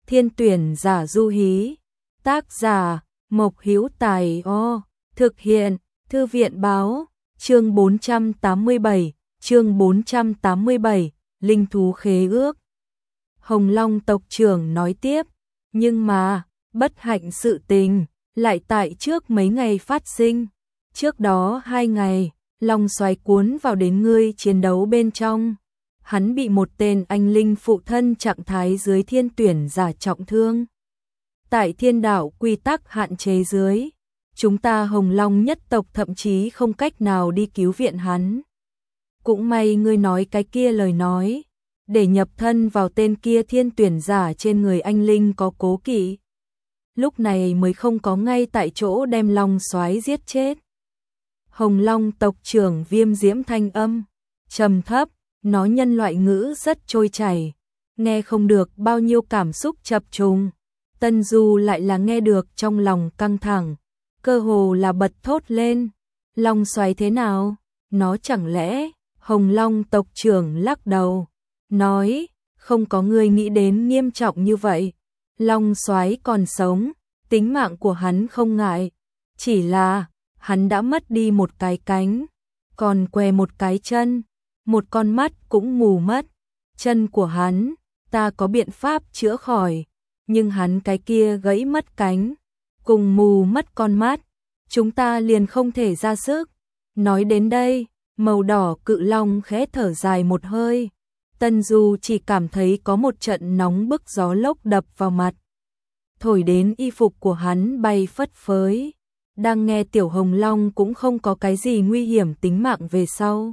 Thiên tuyển giả du hí. Tác giả Mộc Hữu Tài. Thực hiện Thư viện báo. Chương 487. Chương 487. Linh thú khế ước. Hồng Long tộc trưởng nói tiếp. Nhưng mà, bất hạnh sự tình lại tại trước mấy ngày phát sinh. Trước đó 2 ngày, Long Soái cuốn vào đến ngươi chiến đấu bên trong. Hắn bị một tên anh linh phụ thân trạng thái dưới thiên tuyển giả trọng thương. Tại thiên đạo quy tắc hạn chế dưới, chúng ta Hồng Long nhất tộc thậm chí không cách nào đi cứu viện hắn. Cũng may ngươi nói cái kia lời nói, để nhập thân vào tên kia thiên tuyển giả trên người anh linh có cố kỵ. Lúc này mới không có ngay tại chỗ đem Long Soái giết chết. Hồng Long tộc trưởng Viêm Diễm thanh âm trầm thấp, nói nhân loại ngữ rất trôi chảy, nghe không được bao nhiêu cảm xúc chập trùng. Tân Du lại là nghe được trong lòng căng thẳng, cơ hồ là bật thốt lên. Long Soái thế nào? Nó chẳng lẽ? Hồng Long tộc trưởng lắc đầu, nói, không có người nghĩ đến nghiêm trọng như vậy. Long Soái còn sống, tính mạng của hắn không ngại, chỉ là hắn đã mất đi một cái cánh, còn què một cái chân, một con mắt cũng mù mất. Chân của hắn, ta có biện pháp chữa khỏi, nhưng hắn cái kia gãy mất cánh, cùng mù mất con mắt, chúng ta liền không thể ra sức. Nói đến đây, màu đỏ cự long khẽ thở dài một hơi. Tân Du chỉ cảm thấy có một trận nóng bức gió lốc đập vào mặt, thổi đến y phục của hắn bay phất phới. Đang nghe Tiểu Hồng Long cũng không có cái gì nguy hiểm tính mạng về sau.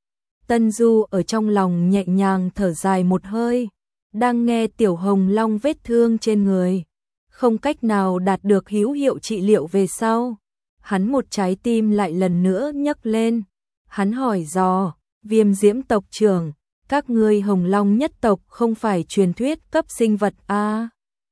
Tân Du ở trong lòng nhẹ nhàng thở dài một hơi, đang nghe Tiểu Hồng Long vết thương trên người, không cách nào đạt được hữu hiệu trị liệu về sau. Hắn một trái tim lại lần nữa nhấc lên. Hắn hỏi dò, Viêm Diễm tộc trưởng, các ngươi Hồng Long nhất tộc không phải truyền thuyết cấp sinh vật a?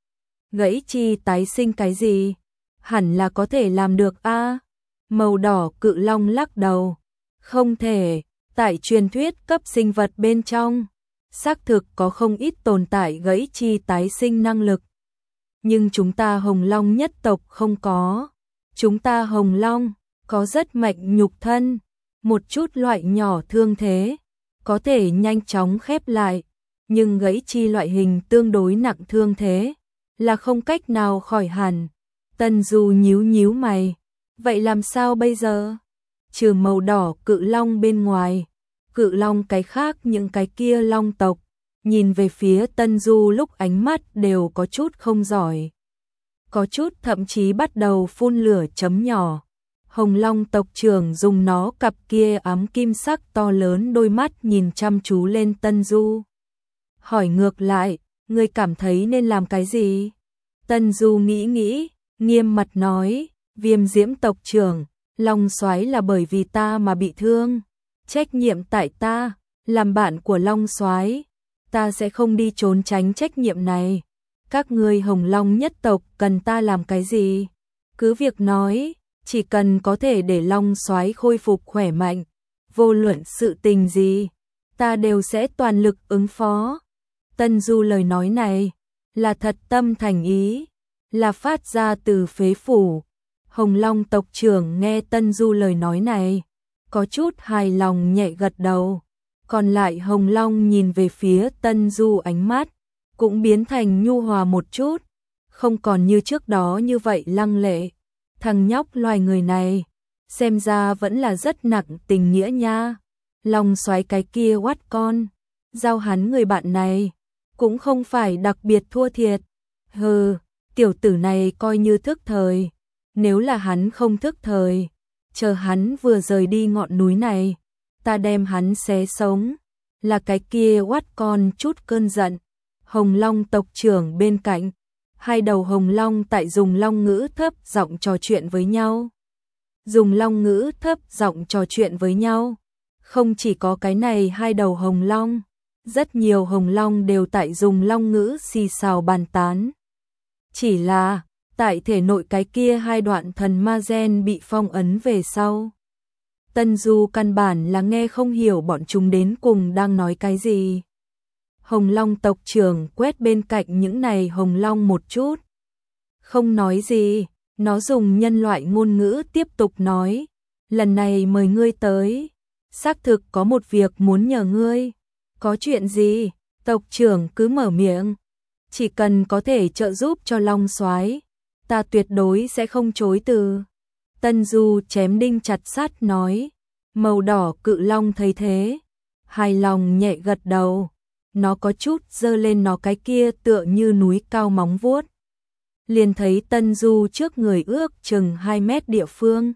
Gãy chi tái sinh cái gì? Hẳn là có thể làm được a. Màu đỏ cự long lắc đầu, không thể. Tại truyền thuyết cấp sinh vật bên trong, xác thực có không ít tồn tại gãy chi tái sinh năng lực. Nhưng chúng ta Hồng Long nhất tộc không có. Chúng ta Hồng Long có rất mạnh nhục thân, một chút loại nhỏ thương thế có thể nhanh chóng khép lại, nhưng gãy chi loại hình tương đối nặng thương thế là không cách nào khỏi hẳn. Tân Du nhíu nhíu mày, vậy làm sao bây giờ? Trừ màu đỏ cự long bên ngoài, cự long cái khác những cái kia long tộc, nhìn về phía Tân Du lúc ánh mắt đều có chút không giỏi. Có chút thậm chí bắt đầu phun lửa chấm nhỏ. Hồng Long tộc trưởng dùng nó cặp kia ám kim sắc to lớn đôi mắt nhìn chăm chú lên Tân Du. Hỏi ngược lại, ngươi cảm thấy nên làm cái gì? Tân Du nghĩ nghĩ, nghiêm mặt nói, Viêm Diễm tộc trưởng, Long Soái là bởi vì ta mà bị thương, trách nhiệm tại ta, làm bạn của Long Soái, ta sẽ không đi trốn tránh trách nhiệm này. Các ngươi Hồng Long nhất tộc cần ta làm cái gì? Cứ việc nói, chỉ cần có thể để Long Soái khôi phục khỏe mạnh, vô luận sự tình gì, ta đều sẽ toàn lực ứng phó. Tân Du lời nói này là thật tâm thành ý, là phát ra từ phế phủ. Hồng Long tộc trưởng nghe Tân Du lời nói này, có chút hài lòng nhẹ gật đầu. Còn lại Hồng Long nhìn về phía Tân Du ánh mắt cũng biến thành nhu hòa một chút, không còn như trước đó như vậy lăng lệ. Thằng nhóc loài người này, xem ra vẫn là rất nặng tình nghĩa nha. Long Soái cái kia oát con, giao hắn người bạn này, cũng không phải đặc biệt thua thiệt. Hừ, tiểu tử này coi như thức thời. Nếu là hắn không thức thời, chờ hắn vừa rời đi ngọn núi này, ta đem hắn xé sống. Là cái kia oát con chút cơn giận. Hồng Long tộc trưởng bên cạnh, hai đầu Hồng Long tại dùng long ngữ thấp giọng trò chuyện với nhau. Dùng long ngữ thấp giọng trò chuyện với nhau. Không chỉ có cái này hai đầu Hồng Long, rất nhiều Hồng Long đều tại dùng long ngữ xì xào bàn tán. Chỉ là, tại thể nội cái kia hai đoạn thần ma gen bị phong ấn về sau, Tân Du căn bản là nghe không hiểu bọn chúng đến cùng đang nói cái gì. Hồng Long tộc trưởng quét bên cạnh những này hồng long một chút. Không nói gì, nó dùng nhân loại ngôn ngữ tiếp tục nói. Lần này mời ngươi tới. Xác thực có một việc muốn nhờ ngươi. Có chuyện gì? Tộc trưởng cứ mở miệng. Chỉ cần có thể trợ giúp cho Long Soái, ta tuyệt đối sẽ không chối từ. Tân Du chém đinh chặt sắt nói. Màu đỏ cự long thấy thế, hài lòng nhẹ gật đầu. Nó có chút giơ lên nó cái kia tựa như núi cao móng vuốt. Liền thấy Tân Du trước người ước chừng 2 mét địa phương.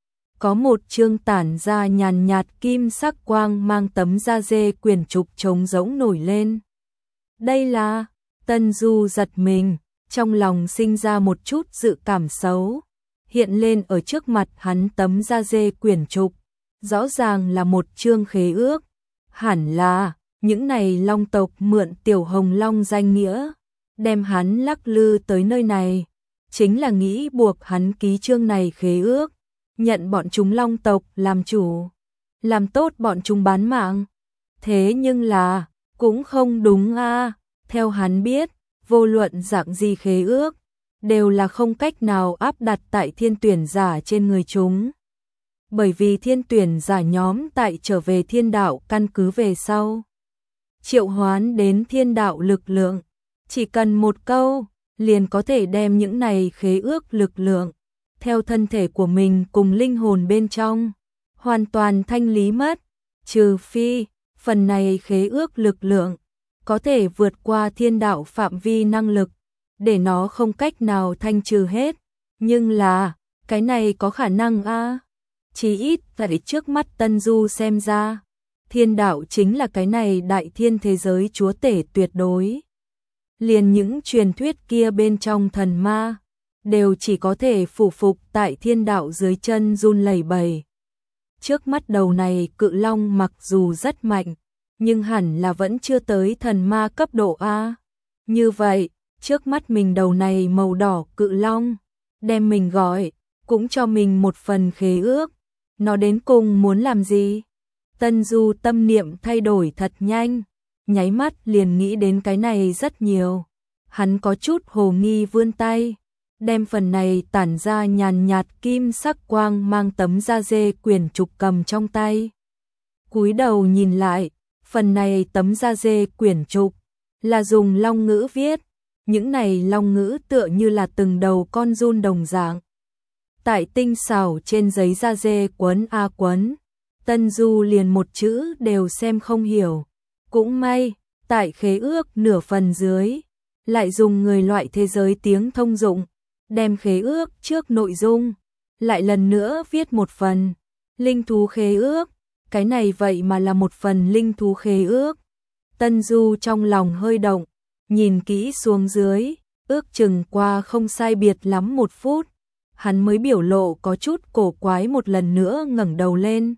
Có một chương tản ra nhàn nhạt kim sắc quang mang tấm da dê quyển trục trống rỗng nổi lên. Đây là... Tân Du giật mình, trong lòng sinh ra một chút dự cảm xấu. Hiện lên ở trước mặt hắn tấm da dê quyển trục. Rõ ràng là một chương khế ước. Hẳn là những này long tộc mượn tiểu hồng long danh nghĩa, đem hắn lắc lư tới nơi này. Chính là nghĩ buộc hắn ký chương này khế ước, nhận bọn chúng long tộc làm chủ, làm tốt bọn chúng bán mạng. Thế nhưng là, cũng không đúng a. Theo hắn biết, vô luận dạng gì khế ước, đều là không cách nào áp đặt tại thiên tuyển giả trên người chúng. Bởi vì thiên tuyển giả nhóm tại trở về thiên đạo căn cứ về sau, triệu hoán đến thiên đạo lực lượng, chỉ cần một câu, liền có thể đem những này khế ước lực lượng, theo thân thể của mình cùng linh hồn bên trong, hoàn toàn thanh lý mất, trừ phi, phần này khế ước lực lượng, có thể vượt qua thiên đạo phạm vi năng lực, để nó không cách nào thanh trừ hết. Nhưng là, cái này có khả năng a. Chỉ ít tại trước mắt Tân Du xem ra, thiên đạo chính là cái này đại thiên thế giới chúa tể tuyệt đối. Liền những truyền thuyết kia bên trong thần ma, đều chỉ có thể phủ phục tại thiên đạo dưới chân run lẩy bẩy. Trước mắt đầu này cự long mặc dù rất mạnh, nhưng hẳn là vẫn chưa tới thần ma cấp độ A. Như vậy, trước mắt mình đầu này màu đỏ cự long, đem mình gọi, cũng cho mình một phần khế ước. Nó đến cùng muốn làm gì? Tân Du tâm niệm thay đổi thật nhanh, nháy mắt liền nghĩ đến cái này rất nhiều. Hắn có chút hồ nghi vươn tay, đem phần này tản ra nhàn nhạt kim sắc quang mang tấm da dê quyển trục cầm trong tay. Cúi đầu nhìn lại, phần này tấm da dê quyển trục là dùng long ngữ viết, những này long ngữ tựa như là từng đầu con giun đồng dạng. Tại tinh xảo trên giấy da dê quấn a quấn, Tân Du liền một chữ đều xem không hiểu. Cũng may, tại khế ước nửa phần dưới, lại dùng người loại thế giới tiếng thông dụng, đem khế ước trước nội dung, lại lần nữa viết một phần. Linh thú khế ước, cái này vậy mà là một phần linh thú khế ước. Tân Du trong lòng hơi động, nhìn kỹ xuống dưới, ước chừng qua không sai biệt lắm 1 phút. Hắn mới biểu lộ có chút cổ quái một lần nữa ngẩng đầu lên.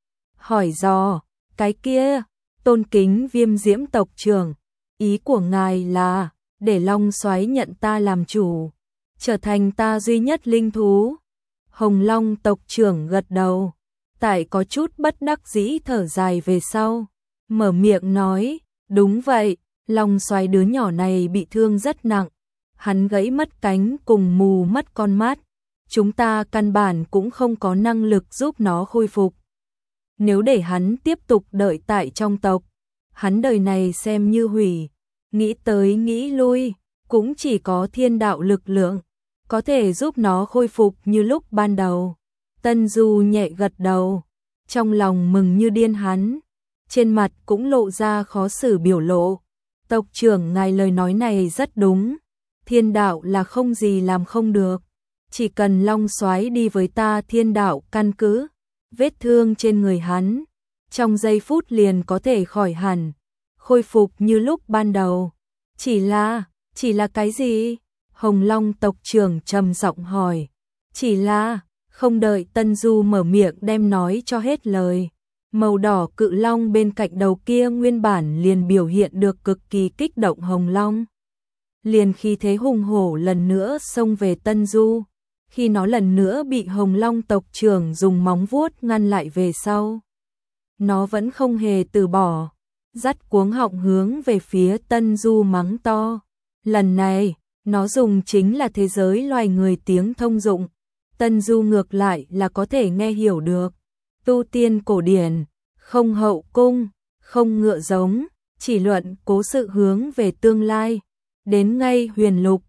Hỏi dò, cái kia, tôn kính Viêm Diễm tộc trưởng, ý của ngài là, để Long Soái nhận ta làm chủ, trở thành ta duy nhất linh thú. Hồng Long tộc trưởng gật đầu, tại có chút bất đắc dĩ thở dài về sau, mở miệng nói, đúng vậy, Long Soái đứa nhỏ này bị thương rất nặng, hắn gãy mất cánh cùng mù mất con mắt. Chúng ta căn bản cũng không có năng lực giúp nó khôi phục. Nếu để hắn tiếp tục đợi tại trong tộc, hắn đời này xem như hủy. Nghĩ tới nghĩ lui, cũng chỉ có thiên đạo lực lượng, có thể giúp nó khôi phục như lúc ban đầu. Tân Du nhẹ gật đầu, trong lòng mừng như điên hắn, trên mặt cũng lộ ra khó xử biểu lộ. Tộc trưởng ngài lời nói này rất đúng, thiên đạo là không gì làm không được. Chỉ cần Long Soái đi với ta thiên đạo căn cứ, vết thương trên người hắn, trong giây phút liền có thể khỏi hẳn, khôi phục như lúc ban đầu. Chỉ là cái gì? Hồng Long tộc trưởng trầm giọng hỏi. Chỉ là, không đợi Tân Du mở miệng đem nói cho hết lời. Màu đỏ cự long bên cạnh đầu kia nguyên bản liền biểu hiện được cực kỳ kích động Hồng Long. Liền khi thế hùng hổ lần nữa xông về Tân Du. Khi nó lần nữa bị Hồng Long tộc trưởng dùng móng vuốt ngăn lại về sau, nó vẫn không hề từ bỏ, dắt cuống họng hướng về phía Tân Du mắng to. Lần này, nó dùng chính là thế giới loài người tiếng thông dụng. Tân Du ngược lại là có thể nghe hiểu được. Tu tiên cổ điển, không hậu cung, không ngựa giống, chỉ luận cố sự hướng về tương lai. Đến ngay huyền lục,